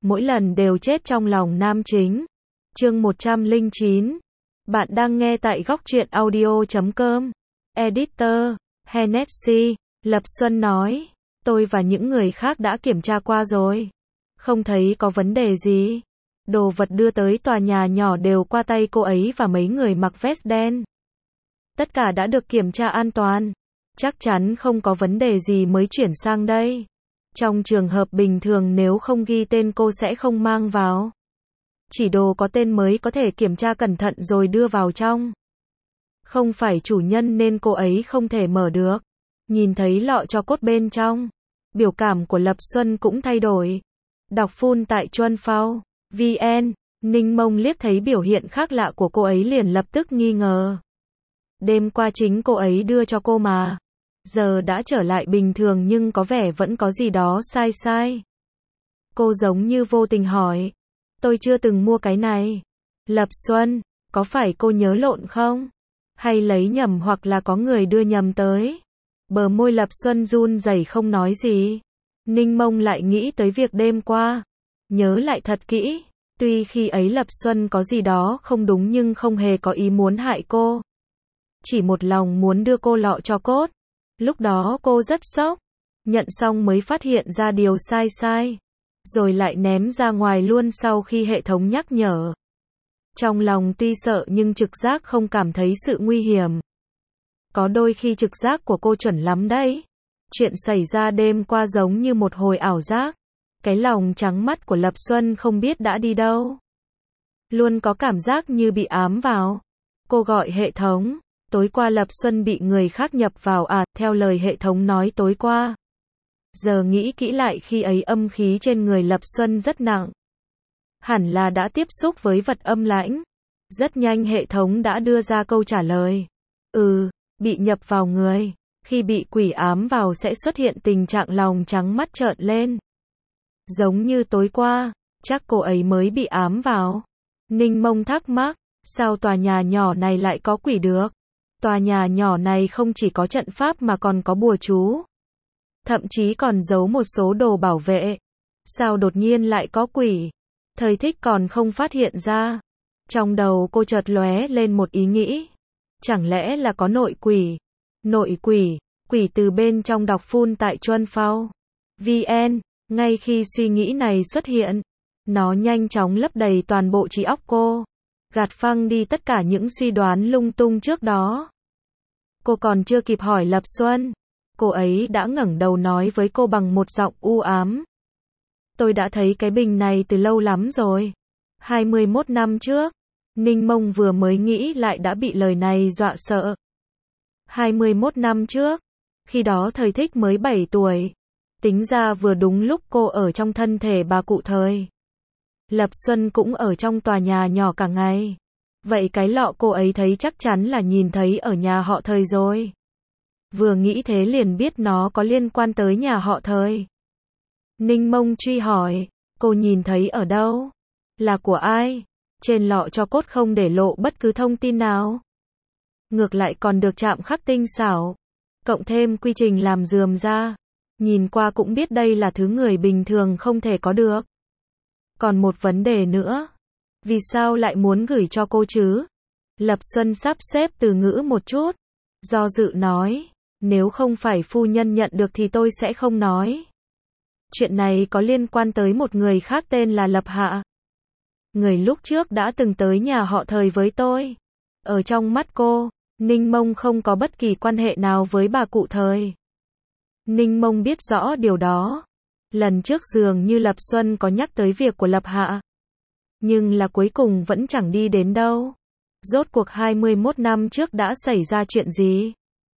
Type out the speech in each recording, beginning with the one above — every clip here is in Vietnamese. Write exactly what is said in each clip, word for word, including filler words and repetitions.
mỗi lần đều chết trong lòng nam chính. Chương một trăm lẻ chín. Bạn đang nghe tại góc truyện audio chấm com. Editor, Hennessy, Lập Xuân nói, tôi và những người khác đã kiểm tra qua rồi. Không thấy có vấn đề gì. Đồ vật đưa tới tòa nhà nhỏ đều qua tay cô ấy và mấy người mặc vest đen. Tất cả đã được kiểm tra an toàn. Chắc chắn không có vấn đề gì mới chuyển sang đây. Trong trường hợp bình thường nếu không ghi tên cô sẽ không mang vào. Chỉ đồ có tên mới có thể kiểm tra cẩn thận rồi đưa vào trong. Không phải chủ nhân nên cô ấy không thể mở được. Nhìn thấy lọ cho cốt bên trong. Biểu cảm của Lập Xuân cũng thay đổi. Đọc full tại Chuân Phao, vê en, Ninh Mông liếc thấy biểu hiện khác lạ của cô ấy liền lập tức nghi ngờ. Đêm qua chính cô ấy đưa cho cô mà. Giờ đã trở lại bình thường nhưng có vẻ vẫn có gì đó sai sai. Cô giống như vô tình hỏi. Tôi chưa từng mua cái này. Lập Xuân, có phải cô nhớ lộn không? Hay lấy nhầm hoặc là có người đưa nhầm tới? Bờ môi Lập Xuân run rẩy không nói gì. Ninh Mông lại nghĩ tới việc đêm qua. Nhớ lại thật kỹ. Tuy khi ấy Lập Xuân có gì đó không đúng nhưng không hề có ý muốn hại cô. Chỉ một lòng muốn đưa cô lọ cho cốt. Lúc đó cô rất sốc. Nhận xong mới phát hiện ra điều sai sai. Rồi lại ném ra ngoài luôn sau khi hệ thống nhắc nhở. Trong lòng tuy sợ nhưng trực giác không cảm thấy sự nguy hiểm. Có đôi khi trực giác của cô chuẩn lắm đấy. Chuyện xảy ra đêm qua giống như một hồi ảo giác. Cái lòng trắng mắt của Lập Xuân không biết đã đi đâu. Luôn có cảm giác như bị ám vào. Cô gọi hệ thống. Tối qua Lập Xuân bị người khác nhập vào à, theo lời hệ thống nói tối qua. Giờ nghĩ kỹ lại khi ấy âm khí trên người Lập Xuân rất nặng. Hẳn là đã tiếp xúc với vật âm lãnh. Rất nhanh hệ thống đã đưa ra câu trả lời. Ừ, bị nhập vào người. Khi bị quỷ ám vào sẽ xuất hiện tình trạng lòng trắng mắt trợn lên. Giống như tối qua, chắc cô ấy mới bị ám vào. Ninh Mông thắc mắc, sao tòa nhà nhỏ này lại có quỷ được? Tòa nhà nhỏ này không chỉ có trận pháp mà còn có bùa chú. Thậm chí còn giấu một số đồ bảo vệ. Sao đột nhiên lại có quỷ? Thầy Thích còn không phát hiện ra. Trong đầu cô chợt lóe lên một ý nghĩ. Chẳng lẽ là có nội quỷ? Nội quỷ, quỷ từ bên trong đọc full tại Chuân Phao, vê en. Ngay khi suy nghĩ này xuất hiện, nó nhanh chóng lấp đầy toàn bộ trí óc cô. Gạt phăng đi tất cả những suy đoán lung tung trước đó. Cô còn chưa kịp hỏi Lập Xuân. Cô ấy đã ngẩng đầu nói với cô bằng một giọng u ám. Tôi đã thấy cái bình này từ lâu lắm rồi. hai mươi mốt năm trước. Ninh Mông vừa mới nghĩ lại đã bị lời này dọa sợ. hai mươi mốt năm trước. Khi đó Thời Thích mới bảy tuổi. Tính ra vừa đúng lúc cô ở trong thân thể bà cụ Thời. Lập Xuân cũng ở trong tòa nhà nhỏ cả ngày. Vậy cái lọ cô ấy thấy chắc chắn là nhìn thấy ở nhà họ Thời rồi. Vừa nghĩ thế liền biết nó có liên quan tới nhà họ Thời. Ninh Mông truy hỏi, cô nhìn thấy ở đâu? Là của ai? Trên lọ cho cốt không để lộ bất cứ thông tin nào. Ngược lại còn được chạm khắc tinh xảo. Cộng thêm quy trình làm rườm ra. Nhìn qua cũng biết đây là thứ người bình thường không thể có được. Còn một vấn đề nữa. Vì sao lại muốn gửi cho cô chứ? Lập Xuân sắp xếp từ ngữ một chút. Do dự nói. Nếu không phải phu nhân nhận được thì tôi sẽ không nói. Chuyện này có liên quan tới một người khác tên là Lập Hạ. Người lúc trước đã từng tới nhà họ Thời với tôi. Ở trong mắt cô, Ninh Mông không có bất kỳ quan hệ nào với bà cụ Thời. Ninh Mông biết rõ điều đó. Lần trước dường như Lập Xuân có nhắc tới việc của Lập Hạ. Nhưng là cuối cùng vẫn chẳng đi đến đâu. Rốt cuộc hai mươi mốt năm trước đã xảy ra chuyện gì?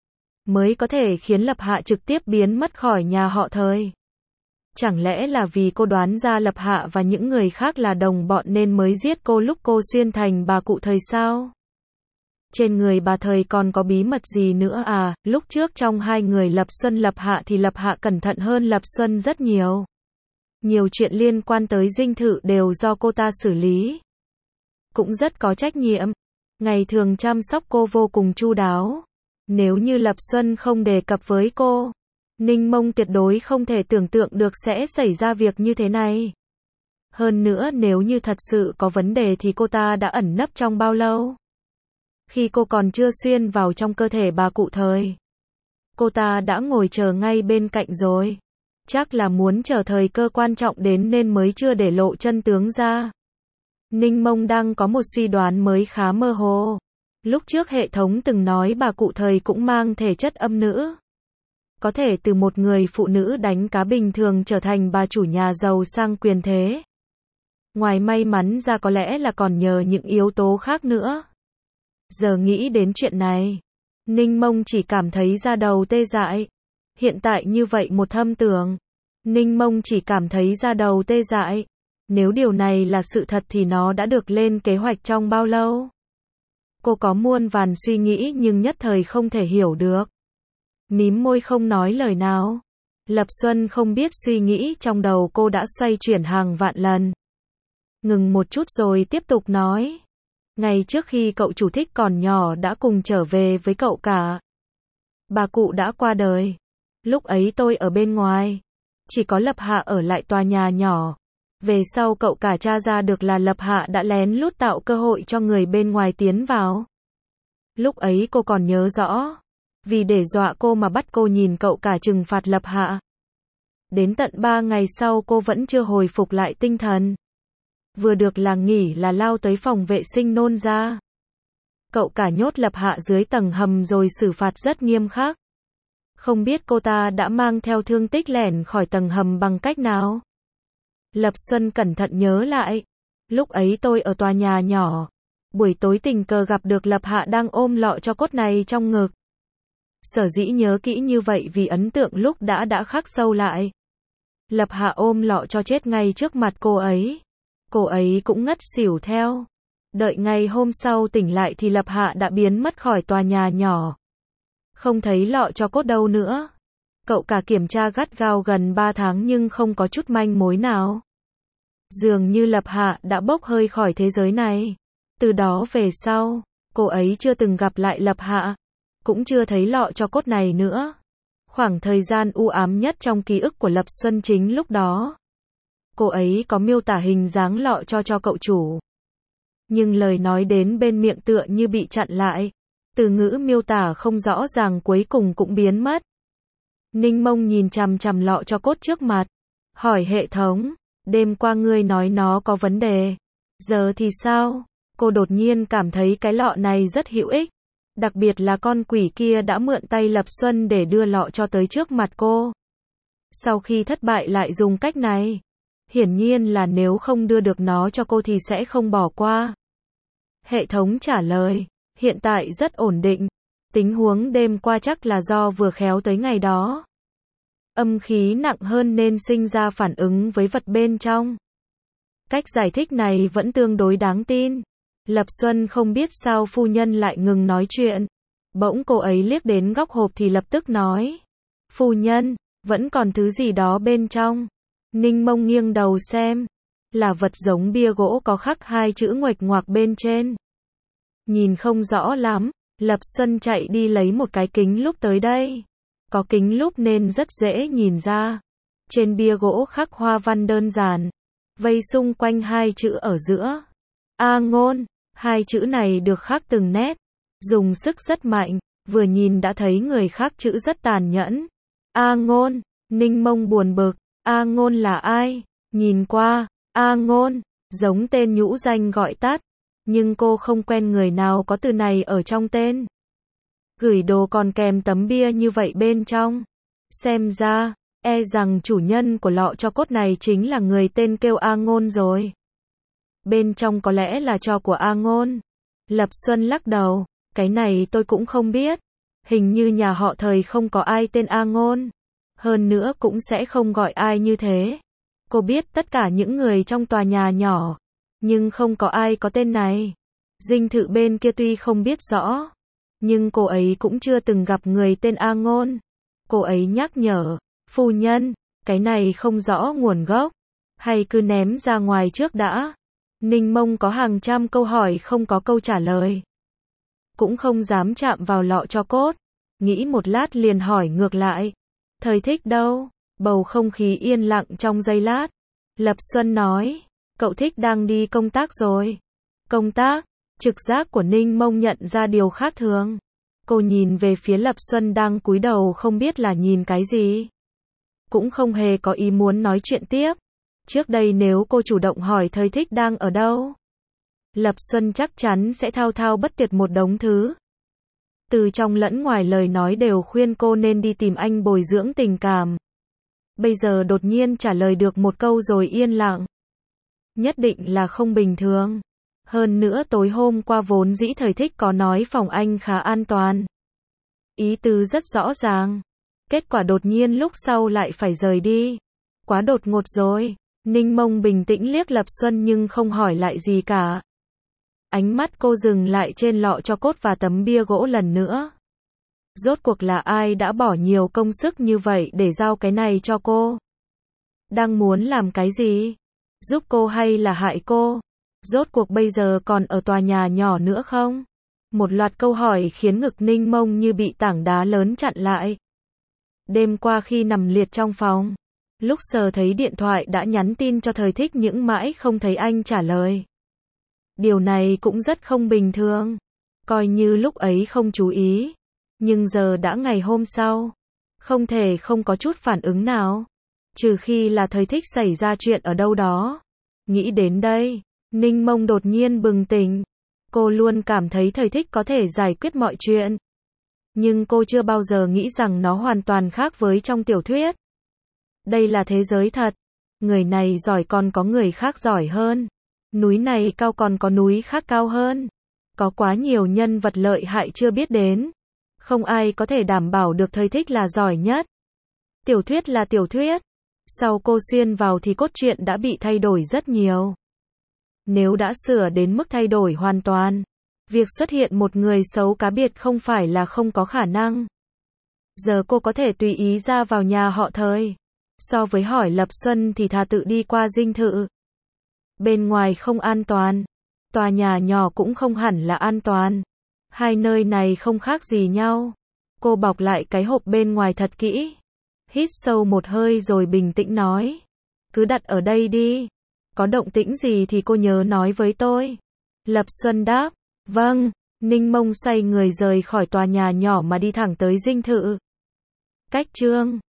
Mới có thể khiến Lập Hạ trực tiếp biến mất khỏi nhà họ Thời. Chẳng lẽ là vì cô đoán ra Lập Hạ và những người khác là đồng bọn nên mới giết cô lúc cô xuyên thành bà cụ Thời sao? Trên người bà Thời còn có bí mật gì nữa à? Lúc trước trong hai người Lập Xuân Lập Hạ thì Lập Hạ cẩn thận hơn Lập Xuân rất nhiều. Nhiều chuyện liên quan tới dinh thự đều do cô ta xử lý. Cũng rất có trách nhiệm. Ngày thường chăm sóc cô vô cùng chu đáo. Nếu như Lập Xuân không đề cập với cô, Ninh Mông tuyệt đối không thể tưởng tượng được sẽ xảy ra việc như thế này. Hơn nữa nếu như thật sự có vấn đề thì cô ta đã ẩn nấp trong bao lâu? Khi cô còn chưa xuyên vào trong cơ thể bà cụ thời, cô ta đã ngồi chờ ngay bên cạnh rồi. Chắc là muốn chờ thời cơ quan trọng đến nên mới chưa để lộ chân tướng ra. Ninh Mông đang có một suy đoán mới khá mơ hồ. Lúc trước hệ thống từng nói bà cụ thời cũng mang thể chất âm nữ. Có thể từ một người phụ nữ đánh cá bình thường trở thành bà chủ nhà giàu sang quyền thế. Ngoài may mắn ra có lẽ là còn nhờ những yếu tố khác nữa. Giờ nghĩ đến chuyện này, Ninh Mông chỉ cảm thấy da đầu tê dại. Hiện tại như vậy một thâm tưởng, Ninh Mông chỉ cảm thấy da đầu tê dại. Nếu điều này là sự thật thì nó đã được lên kế hoạch trong bao lâu? Cô có muôn vàn suy nghĩ nhưng nhất thời không thể hiểu được. Mím môi không nói lời nào. Lập Xuân không biết suy nghĩ trong đầu cô đã xoay chuyển hàng vạn lần. Ngừng một chút rồi tiếp tục nói. Ngày trước khi cậu chủ Thích còn nhỏ đã cùng trở về với cậu cả. Bà cụ đã qua đời. Lúc ấy tôi ở bên ngoài. Chỉ có Lập Hạ ở lại tòa nhà nhỏ. Về sau cậu cả tra ra được là Lập Hạ đã lén lút tạo cơ hội cho người bên ngoài tiến vào. Lúc ấy cô còn nhớ rõ. Vì để dọa cô mà bắt cô nhìn cậu cả trừng phạt Lập Hạ. Đến tận ba ngày sau cô vẫn chưa hồi phục lại tinh thần. Vừa được là nghỉ là lao tới phòng vệ sinh nôn ra. Cậu cả nhốt Lập Hạ dưới tầng hầm rồi xử phạt rất nghiêm khắc. Không biết cô ta đã mang theo thương tích lẻn khỏi tầng hầm bằng cách nào? Lập Xuân cẩn thận nhớ lại. Lúc ấy tôi ở tòa nhà nhỏ. Buổi tối tình cờ gặp được Lập Hạ đang ôm lọ cho cốt này trong ngực. Sở dĩ nhớ kỹ như vậy vì ấn tượng lúc đã đã khắc sâu lại. Lập Hạ ôm lọ cho chết ngay trước mặt cô ấy. Cô ấy cũng ngất xỉu theo. Đợi ngày hôm sau tỉnh lại thì Lập Hạ đã biến mất khỏi tòa nhà nhỏ. Không thấy lọ cho cốt đâu nữa. Cậu cả kiểm tra gắt gao gần ba tháng nhưng không có chút manh mối nào. Dường như Lập Hạ đã bốc hơi khỏi thế giới này. Từ đó về sau, cô ấy chưa từng gặp lại Lập Hạ. Cũng chưa thấy lọ cho cốt này nữa. Khoảng thời gian u ám nhất trong ký ức của Lập Xuân chính lúc đó. Cô ấy có miêu tả hình dáng lọ cho cho cậu chủ. Nhưng lời nói đến bên miệng tựa như bị chặn lại. Từ ngữ miêu tả không rõ ràng cuối cùng cũng biến mất. Ninh Mông nhìn chằm chằm lọ cho cốt trước mặt. Hỏi hệ thống, đêm qua ngươi nói nó có vấn đề. Giờ thì sao? Cô đột nhiên cảm thấy cái lọ này rất hữu ích. Đặc biệt là con quỷ kia đã mượn tay Lập Xuân để đưa lọ cho tới trước mặt cô. Sau khi thất bại lại dùng cách này. Hiển nhiên là nếu không đưa được nó cho cô thì sẽ không bỏ qua. Hệ thống trả lời, hiện tại rất ổn định. Tình huống đêm qua chắc là do vừa khéo tới ngày đó. Âm khí nặng hơn nên sinh ra phản ứng với vật bên trong. Cách giải thích này vẫn tương đối đáng tin. Lập Xuân không biết sao phu nhân lại ngừng nói chuyện. Bỗng cô ấy liếc đến góc hộp thì lập tức nói. Phu nhân, vẫn còn thứ gì đó bên trong. Ninh Mông nghiêng đầu xem. Là vật giống bia gỗ có khắc hai chữ nguệch ngoạc bên trên. Nhìn không rõ lắm. Lập Xuân chạy đi lấy một cái kính lúp tới đây. Có kính lúp nên rất dễ nhìn ra. Trên bia gỗ khắc hoa văn đơn giản. Vây xung quanh hai chữ ở giữa. A Ngôn. Hai chữ này được khắc từng nét. Dùng sức rất mạnh. Vừa nhìn đã thấy người khắc chữ rất tàn nhẫn. A Ngôn. Ninh Mông buồn bực. A Ngôn là ai? Nhìn qua. A Ngôn. Giống tên nhũ danh gọi tắt. Nhưng cô không quen người nào có từ này ở trong tên. Gửi đồ còn kèm tấm bia như vậy bên trong. Xem ra, e rằng chủ nhân của lọ cho cốt này chính là người tên kêu A Ngôn rồi. Bên trong có lẽ là trò của A Ngôn. Lập Xuân lắc đầu, cái này tôi cũng không biết. Hình như nhà họ Thời không có ai tên A Ngôn. Hơn nữa cũng sẽ không gọi ai như thế. Cô biết tất cả những người trong tòa nhà nhỏ. Nhưng không có ai có tên này. Dinh thự bên kia tuy không biết rõ. Nhưng cô ấy cũng chưa từng gặp người tên A Ngôn. Cô ấy nhắc nhở, phu nhân, cái này không rõ nguồn gốc. Hay cứ ném ra ngoài trước đã. Ninh Mông có hàng trăm câu hỏi không có câu trả lời. Cũng không dám chạm vào lọ cho cốt. Nghĩ một lát liền hỏi ngược lại. Thời Thích đâu? Bầu không khí yên lặng trong giây lát. Lập Xuân nói. Cậu Thích đang đi công tác rồi. Công tác? Trực giác của Ninh Mông nhận ra điều khác thường. Cô nhìn về phía Lập Xuân đang cúi đầu không biết là nhìn cái gì. Cũng không hề có ý muốn nói chuyện tiếp. Trước đây nếu cô chủ động hỏi Thời Thích đang ở đâu, Lập Xuân chắc chắn sẽ thao thao bất tuyệt một đống thứ. Từ trong lẫn ngoài lời nói đều khuyên cô nên đi tìm anh bồi dưỡng tình cảm. Bây giờ đột nhiên trả lời được một câu rồi yên lặng. Nhất định là không bình thường. Hơn nữa tối hôm qua vốn dĩ Thời Thích có nói phòng anh khá an toàn. Ý tứ rất rõ ràng. Kết quả đột nhiên lúc sau lại phải rời đi. Quá đột ngột rồi. Ninh Mông bình tĩnh liếc Lập Xuân nhưng không hỏi lại gì cả. Ánh mắt cô dừng lại trên lọ tro cốt và tấm bia gỗ lần nữa. Rốt cuộc là ai đã bỏ nhiều công sức như vậy để giao cái này cho cô? Đang muốn làm cái gì? Giúp cô hay là hại cô? Rốt cuộc bây giờ còn ở tòa nhà nhỏ nữa không? Một loạt câu hỏi khiến ngực Ninh Mông như bị tảng đá lớn chặn lại. Đêm qua khi nằm liệt trong phòng, lúc sờ thấy điện thoại đã nhắn tin cho Thời Thích nhưng mãi không thấy anh trả lời. Điều này cũng rất không bình thường. Coi như lúc ấy không chú ý. Nhưng giờ đã ngày hôm sau. Không thể không có chút phản ứng nào. Trừ khi là Thời Thích xảy ra chuyện ở đâu đó. Nghĩ đến đây, Ninh Mông đột nhiên bừng tỉnh. Cô luôn cảm thấy Thời Thích có thể giải quyết mọi chuyện. Nhưng cô chưa bao giờ nghĩ rằng nó hoàn toàn khác với trong tiểu thuyết. Đây là thế giới thật. Người này giỏi còn có người khác giỏi hơn. Núi này cao còn có núi khác cao hơn. Có quá nhiều nhân vật lợi hại chưa biết đến. Không ai có thể đảm bảo được Thời Thích là giỏi nhất. Tiểu thuyết là tiểu thuyết. Sau cô xuyên vào thì cốt truyện đã bị thay đổi rất nhiều. Nếu đã sửa đến mức thay đổi hoàn toàn, việc xuất hiện một người xấu cá biệt không phải là không có khả năng. Giờ cô có thể tùy ý ra vào nhà họ Thời. So với hỏi Lập Xuân thì thà tự đi qua dinh thự. Bên ngoài không an toàn. Tòa nhà nhỏ cũng không hẳn là an toàn. Hai nơi này không khác gì nhau. Cô bọc lại cái hộp bên ngoài thật kỹ. Hít sâu một hơi rồi bình tĩnh nói. Cứ đặt ở đây đi. Có động tĩnh gì thì cô nhớ nói với tôi. Lập Xuân đáp. Vâng. Ninh Mông xoay người rời khỏi tòa nhà nhỏ mà đi thẳng tới dinh thự. Cách chương